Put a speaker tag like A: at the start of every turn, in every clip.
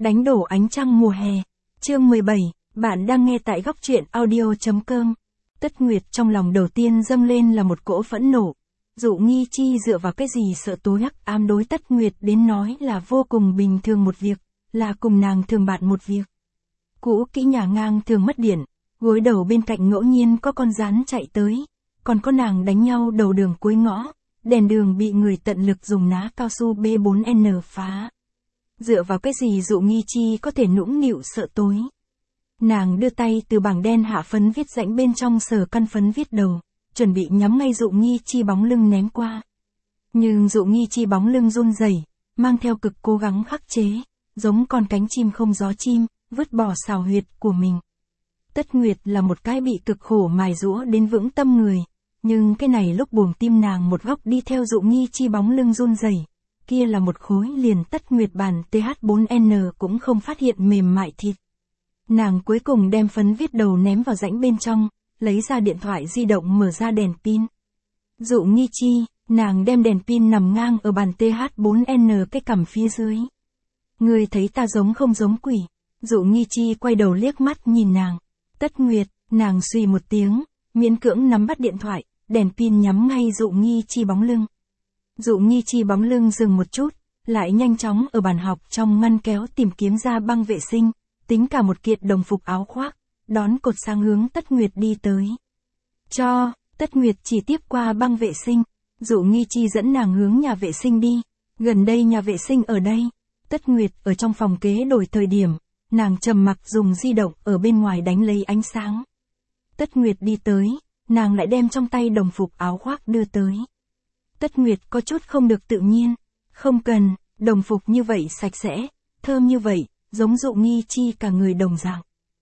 A: Đánh đổ ánh trăng mùa hè. Chương 17, bạn đang nghe tại góc truyện audio.com. Tất Nguyệt trong lòng đầu tiên dâng lên là một cỗ phẫn nộ. Dụ Nghi Chi dựa vào cái gì sợ tối hắc ám đối Tất Nguyệt đến nói là vô cùng bình thường một việc, là cùng nàng thường bạn một việc. Cũ kỹ nhà ngang thường mất điện, gối đầu bên cạnh ngẫu nhiên có con rắn chạy tới, còn có nàng đánh nhau đầu đường cuối ngõ, đèn đường bị người tận lực dùng ná cao su B4N phá. Dựa vào cái gì Dụ Nghi Chi có thể nũng nịu sợ tối. Nàng đưa tay từ bảng đen hạ phấn viết rãnh bên trong sờ căn phấn viết đầu, chuẩn bị nhắm ngay Dụ Nghi Chi bóng lưng ném qua. Nhưng Dụ Nghi Chi bóng lưng run rẩy, mang theo cực cố gắng khắc chế, giống con cánh chim không gió chim, vứt bỏ xào huyệt của mình. Tất Nguyệt là một cái bị cực khổ mài giũa đến vững tâm người, nhưng cái này lúc buồng tim nàng một góc đi theo Dụ Nghi Chi bóng lưng run rẩy, kia là một khối liền Tất Nguyệt bản TH4N cũng không phát hiện mềm mại thịt. Nàng cuối cùng đem phấn viết đầu ném vào rãnh bên trong, lấy ra điện thoại di động mở ra đèn pin. Dụ Nghi Chi, nàng đem đèn pin nằm ngang ở bàn TH4N cái cằm phía dưới. Ngươi thấy ta giống không giống quỷ? Dụ Nghi Chi quay đầu liếc mắt nhìn nàng. Tất Nguyệt, nàng suy một tiếng, miễn cưỡng nắm bắt điện thoại, đèn pin nhắm ngay Dụ Nghi Chi bóng lưng. Dụ Nghi Chi bóng lưng dừng một chút, lại nhanh chóng ở bàn học trong ngăn kéo tìm kiếm ra băng vệ sinh, tính cả một kiện đồng phục áo khoác, đón cột sang hướng Tất Nguyệt đi tới. Tất Nguyệt chỉ tiếp qua băng vệ sinh, Dụ Nghi Chi dẫn nàng hướng nhà vệ sinh đi, gần đây nhà vệ sinh ở đây. Tất Nguyệt ở trong phòng kế đổi thời điểm, nàng trầm mặc dùng di động ở bên ngoài đánh lấy ánh sáng. Tất Nguyệt đi tới, nàng lại đem trong tay đồng phục áo khoác đưa tới. Tất Nguyệt có chút không được tự nhiên, không cần, đồng phục như vậy sạch sẽ, thơm như vậy, giống Dụ Nghi Chi cả người đồng dạng.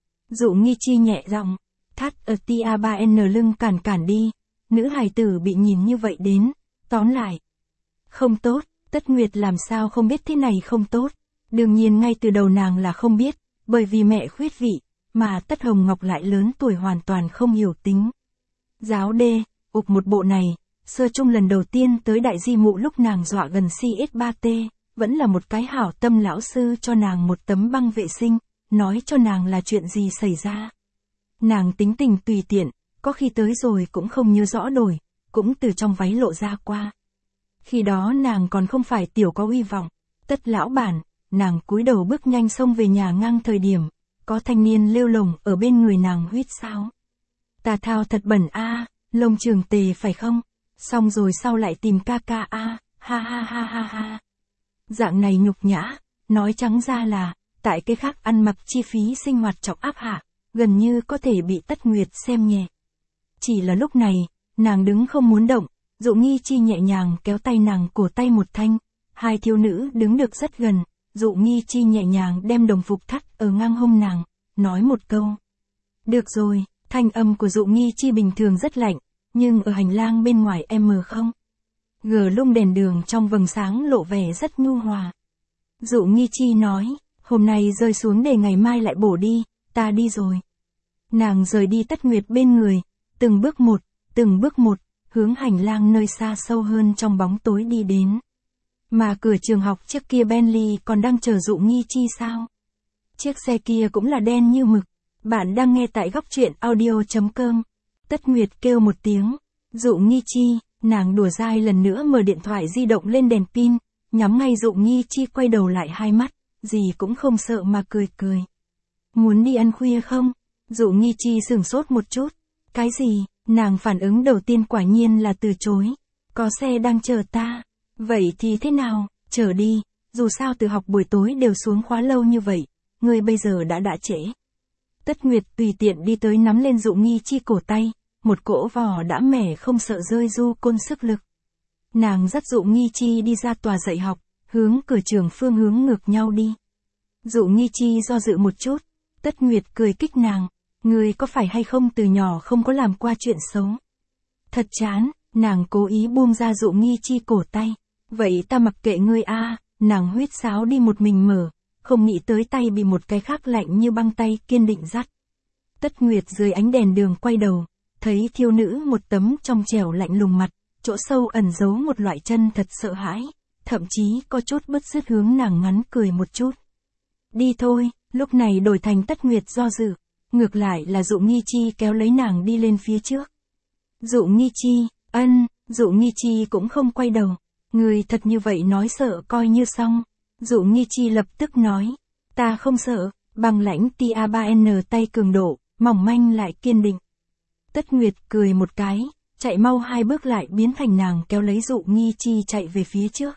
A: Dụ Nghi Chi nhẹ giọng, thắt ở tia 3N lưng cản đi, nữ hài tử bị nhìn như vậy đến, tóm lại. Không tốt, Tất Nguyệt làm sao không biết thế này không tốt, đương nhiên ngay từ đầu nàng là không biết, bởi vì mẹ khuyết vị, mà Tất Hồng Ngọc lại lớn tuổi hoàn toàn không hiểu tính. Giáo đê, ục một bộ này. Sơ trung lần đầu tiên tới đại di mụ lúc nàng dọa gần CS3T, vẫn là một cái hảo tâm lão sư cho nàng một tấm băng vệ sinh, nói cho nàng là chuyện gì xảy ra. Nàng tính tình tùy tiện, có khi tới rồi cũng không nhớ rõ đổi, cũng từ trong váy lộ ra qua. Khi đó nàng còn không phải tiểu có uy vọng, Tất lão bản, nàng cúi đầu bước nhanh xông về nhà ngang thời điểm, có thanh niên lêu lồng ở bên người nàng huýt sáo. Tà thao thật bẩn a, lông trường tề phải không? Xong rồi sau lại tìm ca ha ha ha ha ha. Dạng này nhục nhã, nói trắng ra là, tại cái khác ăn mặc chi phí sinh hoạt chọc áp hạ, gần như có thể bị Tất Nguyệt xem nhẹ. Chỉ là lúc này, nàng đứng không muốn động, Dụ Nghi Chi nhẹ nhàng kéo tay nàng cổ tay một thanh, hai thiếu nữ đứng được rất gần, Dụ Nghi Chi nhẹ nhàng đem đồng phục thắt ở ngang hông nàng, nói một câu. Được rồi, thanh âm của Dụ Nghi Chi bình thường rất lạnh. Nhưng ở hành lang bên ngoài em không. Gờ lung đèn đường trong vầng sáng lộ vẻ rất nhu hòa. Dụ Nghi Chi nói, hôm nay rơi xuống để ngày mai lại bổ đi, ta đi rồi. Nàng rời đi Tất Nguyệt bên người, từng bước một, hướng hành lang nơi xa sâu hơn trong bóng tối đi đến. Mà cửa trường học chiếc kia Bentley còn đang chờ Dụ Nghi Chi sao? Chiếc xe kia cũng là đen như mực. Bạn đang nghe tại góc truyện audio.com. Tất Nguyệt kêu một tiếng, Dụ Nghi Chi, nàng đùa dai lần nữa mở điện thoại di động lên đèn pin, nhắm ngay Dụ Nghi Chi quay đầu lại hai mắt, gì cũng không sợ mà cười. Muốn đi ăn khuya không? Dụ Nghi Chi sửng sốt một chút, cái gì? Nàng phản ứng đầu tiên quả nhiên là từ chối, có xe đang chờ ta, vậy thì thế nào, chờ đi, dù sao từ học buổi tối đều xuống khóa lâu như vậy, ngươi bây giờ đã trễ. Tất Nguyệt tùy tiện đi tới nắm lên Dụ Nghi Chi cổ tay, một cỗ vỏ đã mẻ không sợ rơi du côn sức lực. Nàng dắt Dụ Nghi Chi đi ra tòa dạy học, hướng cửa trường phương hướng ngược nhau đi. Dụ Nghi Chi do dự một chút, Tất Nguyệt cười kích nàng, ngươi có phải hay không từ nhỏ không có làm qua chuyện xấu. Thật chán, nàng cố ý buông ra Dụ Nghi Chi cổ tay, vậy ta mặc kệ ngươi a, nàng huýt sáo đi một mình mở. Không nghĩ tới tay bị một cái khác lạnh như băng tay kiên định dắt. Tất Nguyệt dưới ánh đèn đường quay đầu, thấy thiếu nữ một tấm trong trẻo lạnh lùng mặt, chỗ sâu ẩn giấu một loại chân thật sợ hãi, thậm chí có chút bứt rứt hướng nàng ngắn cười một chút. đi thôi, lúc này đổi thành Tất Nguyệt do dự. Ngược lại là Dụ Nghi Chi kéo lấy nàng đi lên phía trước. Dụ Nghi Chi, Dụ Nghi Chi cũng không quay đầu. Người thật như vậy nói sợ coi như xong. Dụ Nghi Chi lập tức nói. Ta không sợ, bằng lãnh tia3n tay cường độ, mỏng manh lại kiên định. Tất Nguyệt cười một cái, chạy mau 2 bước lại biến thành nàng kéo lấy Dụ Nghi Chi chạy về phía trước.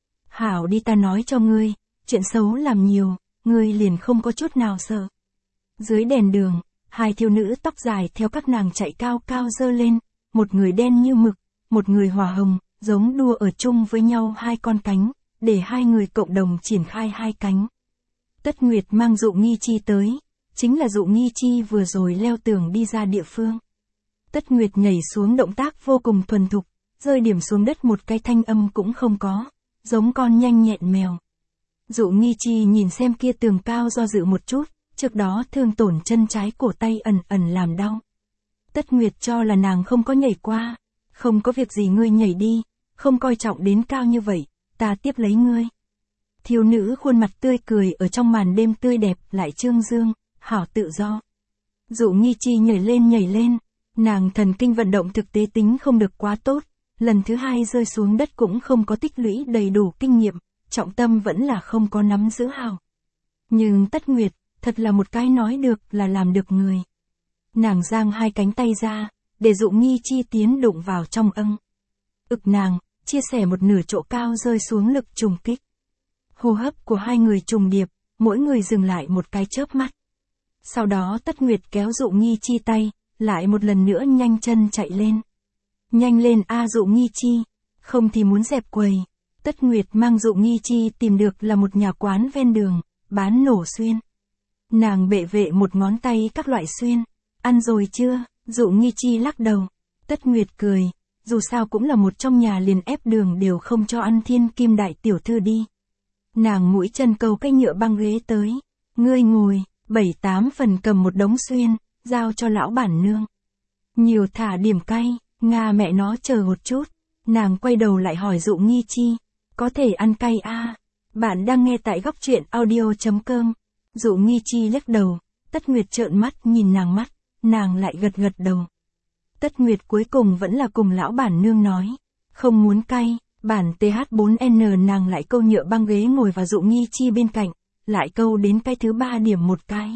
A: Hảo đi, ta nói cho ngươi, chuyện xấu làm nhiều, ngươi liền không có chút nào sợ. Dưới đèn đường, 2 thiếu nữ tóc dài theo các nàng chạy cao cao dơ lên, một người đen như mực, một người hỏa hồng, giống đua ở chung với nhau 2 con cánh, để 2 người cộng đồng triển khai 2 cánh. Tất Nguyệt mang Dụ Nghi Chi tới, chính là Dụ Nghi Chi vừa rồi leo tường đi ra địa phương. Tất Nguyệt nhảy xuống động tác vô cùng thuần thục, rơi điểm xuống đất một cái thanh âm cũng không có, giống con nhanh nhẹn mèo. Dụ Nghi Chi nhìn xem kia tường cao do dự một chút, trước đó thương tổn chân trái cổ tay ẩn ẩn làm đau. Tất Nguyệt cho là nàng không có nhảy qua, không có việc gì ngươi nhảy đi, không coi trọng đến cao như vậy, ta tiếp lấy ngươi. Thiếu nữ khuôn mặt tươi cười ở trong màn đêm tươi đẹp lại trương dương, hảo tự do. Dụ Nghi Chi nhảy lên, nàng thần kinh vận động thực tế tính không được quá tốt, lần thứ 2 rơi xuống đất cũng không có tích lũy đầy đủ kinh nghiệm, trọng tâm vẫn là không có nắm giữ hảo. Nhưng Tất Nguyệt, thật là một cái nói được là làm được người. Nàng giang 2 cánh tay ra, để Dụ Nghi Chi tiến đụng vào trong âng. Ực nàng, chia sẻ một nửa chỗ cao rơi xuống lực trùng kích. Hô hấp của 2 người trùng điệp, mỗi người dừng lại một cái chớp mắt. Sau đó Tất Nguyệt kéo Dụ Nghi Chi tay, lại một lần nữa nhanh chân chạy lên. Nhanh lên a Dụ Nghi Chi, không thì muốn dẹp quầy. Tất Nguyệt mang Dụ Nghi Chi tìm được là một nhà quán ven đường, bán nổ xuyên. Nàng bệ vệ một ngón tay các loại xuyên. Ăn rồi chưa? Dụ Nghi Chi lắc đầu. Tất Nguyệt cười, dù sao cũng là một trong nhà liền ép đường đều không cho ăn thiên kim đại tiểu thư đi. Nàng mũi chân cầu cái nhựa băng ghế tới. Ngươi ngồi, 7-8 phần cầm một đống xuyên, giao cho lão bản nương. Nhiều thả điểm cay, Nga mẹ nó chờ một chút. Nàng quay đầu lại hỏi Dụ Nghi Chi, có thể ăn cay a? Bạn đang nghe tại góc truyện audio.com. Dụ Nghi Chi lắc đầu, Tất Nguyệt trợn mắt nhìn nàng mắt, nàng lại gật đầu. Tất Nguyệt cuối cùng vẫn là cùng lão bản nương nói, không muốn cay, bản TH4N nàng lại câu nhựa băng ghế ngồi vào Dụ Nghi Chi bên cạnh, lại câu đến cái thứ 3 điểm một cái.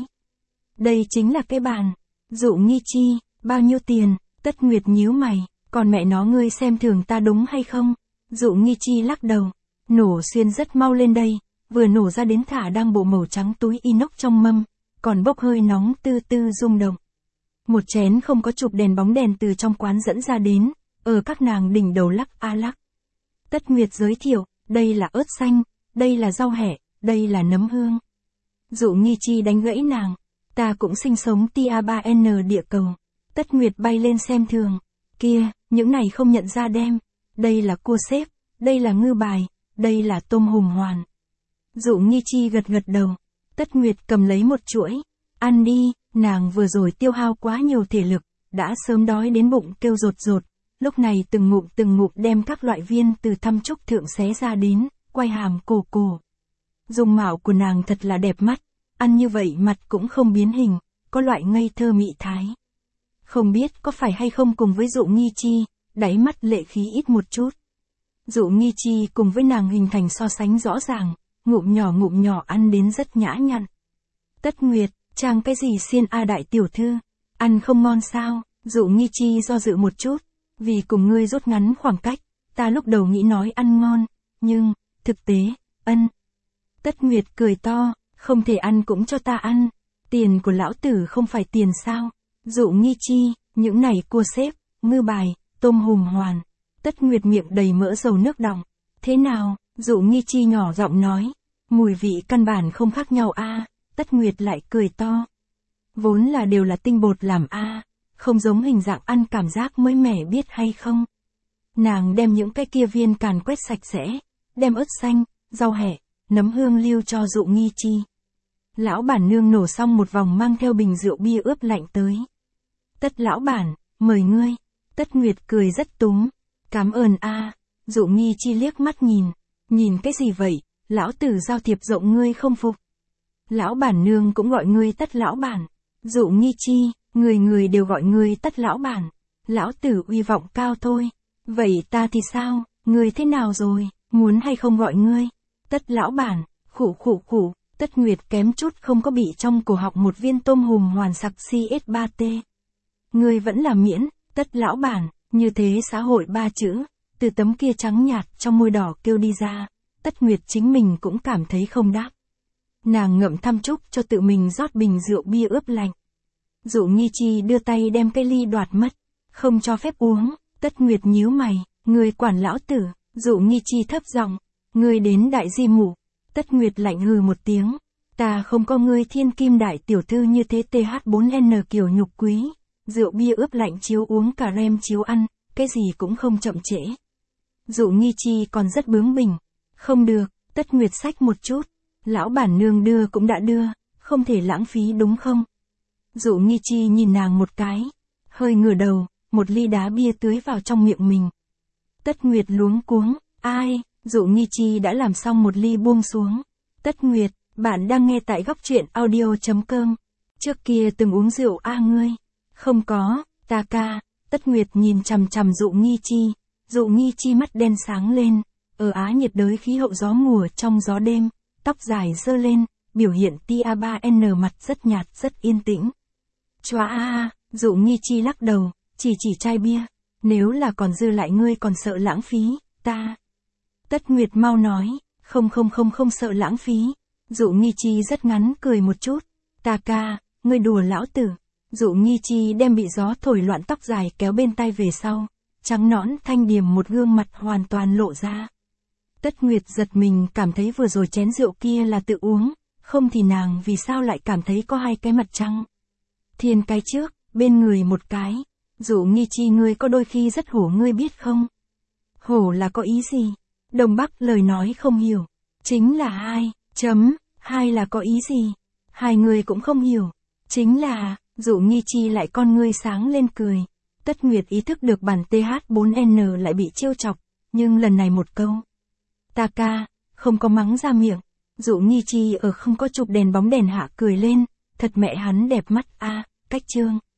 A: Đây chính là cái bàn. Dụ Nghi Chi, bao nhiêu tiền? Tất Nguyệt nhíu mày, còn mẹ nó ngươi xem thường ta đúng hay không? Dụ Nghi Chi lắc đầu, nổ xuyên rất mau lên đây, vừa nổ ra đến thả đang bộ màu trắng túi inox trong mâm, còn bốc hơi nóng tư tư rung động. Một chén không có chụp đèn bóng đèn từ trong quán dẫn ra đến, ở các nàng đỉnh đầu lắc a lắc. Tất Nguyệt giới thiệu, đây là ớt xanh, đây là rau hẹ, đây là nấm hương. Dụ Nghi Chi đánh gãy nàng, ta cũng sinh sống tia3n địa cầu. Tất Nguyệt bay lên xem thường, kia, những này không nhận ra đem, đây là cua xếp, đây là ngư bài, đây là tôm hùm hoàn. Dụ Nghi Chi gật đầu, Tất Nguyệt cầm lấy một chuỗi, ăn đi, nàng vừa rồi tiêu hao quá nhiều thể lực, đã sớm đói đến bụng kêu rột, lúc này từng ngụm đem các loại viên từ thăm trúc thượng xé ra đến, quay hàm cổ. Dung mạo của nàng thật là đẹp mắt, ăn như vậy mặt cũng không biến hình, có loại ngây thơ mị thái. Không biết có phải hay không cùng với Dụ Nghi Chi, đáy mắt lệ khí ít một chút. Dụ Nghi Chi cùng với nàng hình thành so sánh rõ ràng, ngụm nhỏ ăn đến rất nhã nhặn. Tất Nguyệt, chàng cái gì xiên a đại tiểu thư, ăn không ngon sao? Dụ Nghi Chi do dự một chút, vì cùng ngươi rút ngắn khoảng cách, ta lúc đầu nghĩ nói ăn ngon, nhưng, thực tế, Tất Nguyệt cười to, không thể ăn cũng cho ta ăn, tiền của lão tử không phải tiền sao? Dụ Nghi Chi, những này cua xếp, ngư bài, tôm hùm hoàn. Tất Nguyệt miệng đầy mỡ dầu nước đọng. Thế nào? Dụ Nghi Chi nhỏ giọng nói, mùi vị căn bản không khác nhau a. Tất Nguyệt lại cười to. Vốn là đều là tinh bột làm a, không giống hình dạng ăn cảm giác mới mẻ biết hay không. Nàng đem những cái kia viên càn quét sạch sẽ, đem ớt xanh, rau hẹ, nấm hương lưu cho Dụ Nghi Chi. Lão bản nương nổ xong một vòng mang theo bình rượu bia ướp lạnh tới. Tất lão bản, mời ngươi. Tất Nguyệt cười rất túng. Cảm ơn a. Dụ Nghi Chi liếc mắt nhìn cái gì vậy, lão tử giao thiệp rộng ngươi không phục. Lão bản nương cũng gọi ngươi Tất lão bản. Dụ Nghi Chi, người người đều gọi ngươi Tất lão bản. Lão tử uy vọng cao thôi. Vậy ta thì sao, ngươi thế nào rồi, muốn hay không gọi ngươi Tất lão bản? Khụ khụ khụ, Tất Nguyệt kém chút không có bị trong cổ họng một viên tôm hùm hoàn sặc CS3T. Ngươi vẫn là miễn, Tất lão bản, như thế xã hội ba chữ, từ tấm kia trắng nhạt trong môi đỏ kêu đi ra, Tất Nguyệt chính mình cũng cảm thấy không đáp. Nàng ngậm thăm chúc cho tự mình rót bình rượu bia ướp lạnh. Dụ Nghi Chi đưa tay đem cây ly đoạt mất, không cho phép uống. Tất Nguyệt nhíu mày, ngươi quản lão tử. Dụ Nghi Chi thấp giọng, ngươi đến đại di mụ. Tất Nguyệt lạnh hừ một tiếng, ta không có ngươi thiên kim đại tiểu thư như thế TH4N kiểu nhục quý. Rượu bia ướp lạnh chiếu uống, cà rem chiếu ăn, cái gì cũng không chậm trễ. Dụ Nghi Chi còn rất bướng bỉnh. Không được, Tất Nguyệt xách một chút. Lão bản nương đưa cũng đã đưa, không thể lãng phí đúng không? Dụ Nghi Chi nhìn nàng một cái, hơi ngửa đầu, một ly đá bia tưới vào trong miệng mình. Tất Nguyệt luống cuống, ai? Dụ Nghi Chi đã làm xong một ly buông xuống. Tất Nguyệt, bạn đang nghe tại góc truyện audio.com. Trước kia từng uống rượu ngươi? Không có, ta ca. Tất Nguyệt nhìn chằm chằm Dụ Nghi Chi. Dụ Nghi Chi mắt đen sáng lên. Ở Á nhiệt đới khí hậu gió mùa trong gió đêm, tóc dài giơ lên, biểu hiện tia3N, mặt rất nhạt rất yên tĩnh. Chóa Dụ Nghi Chi lắc đầu, chỉ chai bia. Nếu là còn dư lại ngươi còn sợ lãng phí, ta. Tất Nguyệt mau nói, không sợ lãng phí. Dụ Nghi Chi rất ngắn cười một chút. Ta ca, ngươi đùa lão tử. Dụ Nghi Chi đem bị gió thổi loạn tóc dài kéo bên tai về sau, trắng nõn thanh điềm một gương mặt hoàn toàn lộ ra. Tất Nguyệt giật mình cảm thấy vừa rồi chén rượu kia là tự uống, không thì nàng vì sao lại cảm thấy có hai cái mặt trăng. Thiên cái trước, bên người một cái. Dụ Nghi Chi, ngươi có đôi khi rất hổ, ngươi biết không? Hổ là có ý gì? Đông Bắc lời nói không hiểu. Chính là hai là có ý gì? Hai người cũng không hiểu. Chính là, Dụ Nghi Chi lại con ngươi sáng lên cười. Tất Nguyệt ý thức được bản TH4N lại bị trêu chọc, nhưng lần này một câu. Ta ca, không có mắng ra miệng. Dụ Nghi Chi ở không có chụp đèn bóng đèn hạ cười lên, thật mẹ hắn đẹp mắt cách chương.